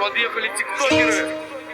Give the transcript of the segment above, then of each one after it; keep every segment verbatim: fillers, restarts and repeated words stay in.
подъехали тиктокеры.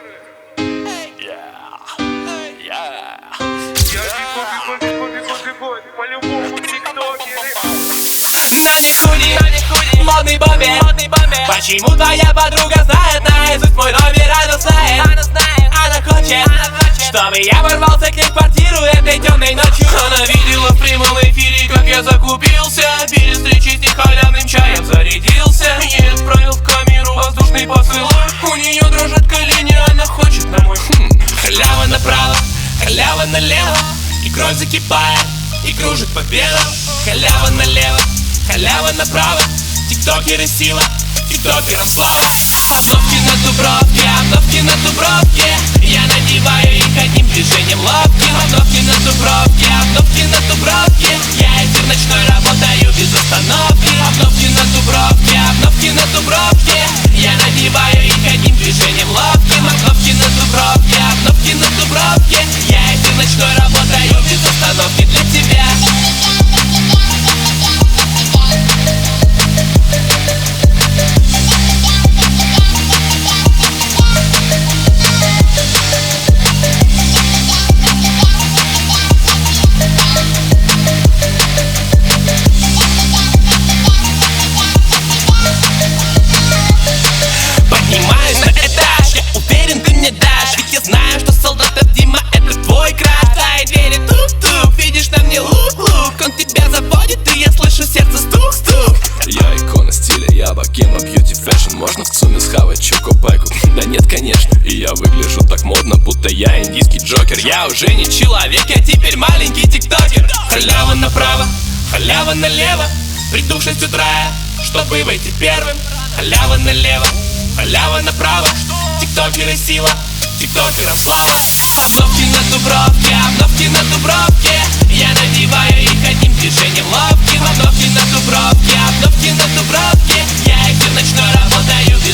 Я бегу, бегу, бегу, бегу, бегу, по-любому тиктокеры. На не худи, модный бомбер. Почему твоя подруга знает наизусть мой номер? Она знает, она хочет, чтобы я ворвался к ней в квартиру этой темной ночью. Она видела в прямом эфире, как я закупился, перед встречей с ней халявным чаем зарядился. Ей отправил в камеру воздушный поцелуй. У нее дрожат колени, она хочет на мой хм. Халява направо, халява налево, и кровь закипает, и кружит по белым. Халява налево, халява направо, тиктокеры сила, тиктокерам слава. Обновки на Дубровке, обновки на Дубровке, я надеваю их одним движением лапки. Обновки на Дубровке, обновки на Дубровке, я эфир ночной работаю без остановки. Обновки на Дубровке, обновки на Дубровке, я надеваю их одним движением лапки. Обновки на Дубровке, обновки на Дубровке, я эфир ночной работаю без остановки для тебя. Поднимаюсь на этаж, я уверен, ты мне дашь. Ведь я знаю, что солдатов Дима это твой краш. Твои двери тук-тук, видишь на мне лук-лук. Он тебя заводит, и я слышу сердце стук-стук. Я икона стиля, я богема бьюти фэшн. Можно в ЦУМе схавать чоко-пайку? Да нет, конечно. И я выгляжу так модно, будто я индийский Джокер. Я уже не человек, я теперь маленький тиктокер. Халява направо, халява налево, приду в шесть утра, чтобы выйти первым. Халява налево, халява направо, тиктокеры сила, тиктокерам слава. Обновки на Дубровке, обновки на Дубровке, я надеваю их одним движением лапки. Обновки на Дубровке, обновки на Дубровке, я эфир ночной работаю